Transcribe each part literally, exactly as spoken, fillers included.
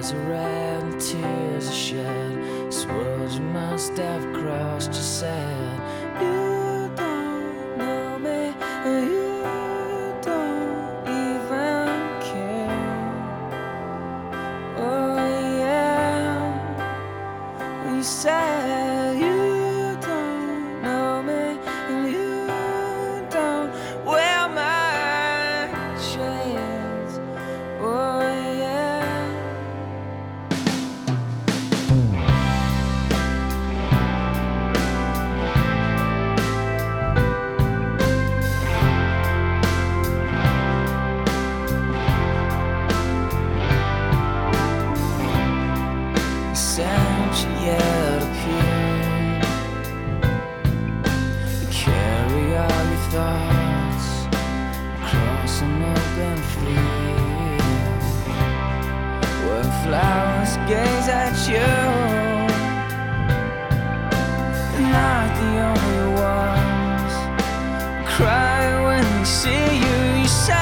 eyes are red and tears are shed. This world you must have crossed, you said. You don't know me, and you don't even care. Oh yeah, you said you don't know me, and you don't wear my chains. Oh yeah. Sent you yet appear. You carry all your thoughts across an open field, where flowers gaze at you. They're not the only ones cry when they see you. You say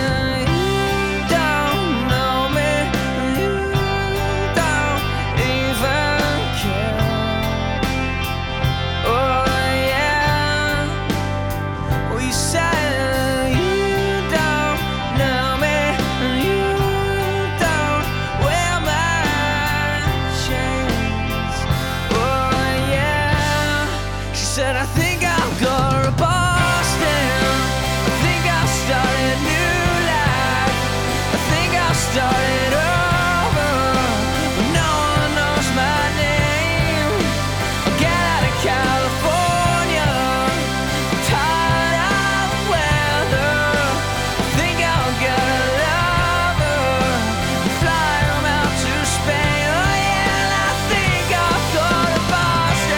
said, I think I'll go to Boston. I think I'll start a new life. I think I'll start it over. But no one knows my name. I'll get out of California. I'm tired of the weather. I think I'll get a lover and fly him out to Spain. Oh yeah, and I think I'll go to Boston.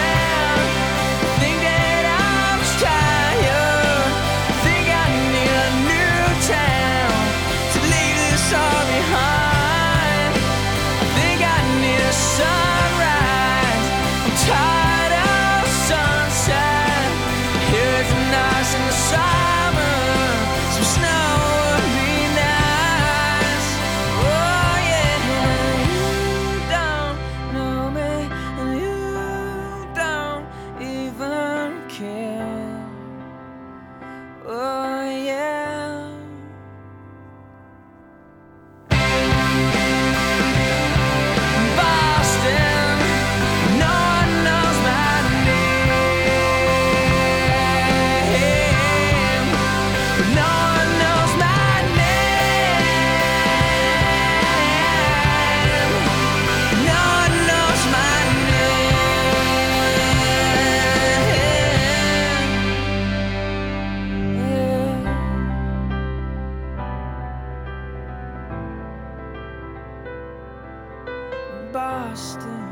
Oh yeah. Boston, no one knows my name. No one knows my name. No one knows my Boston.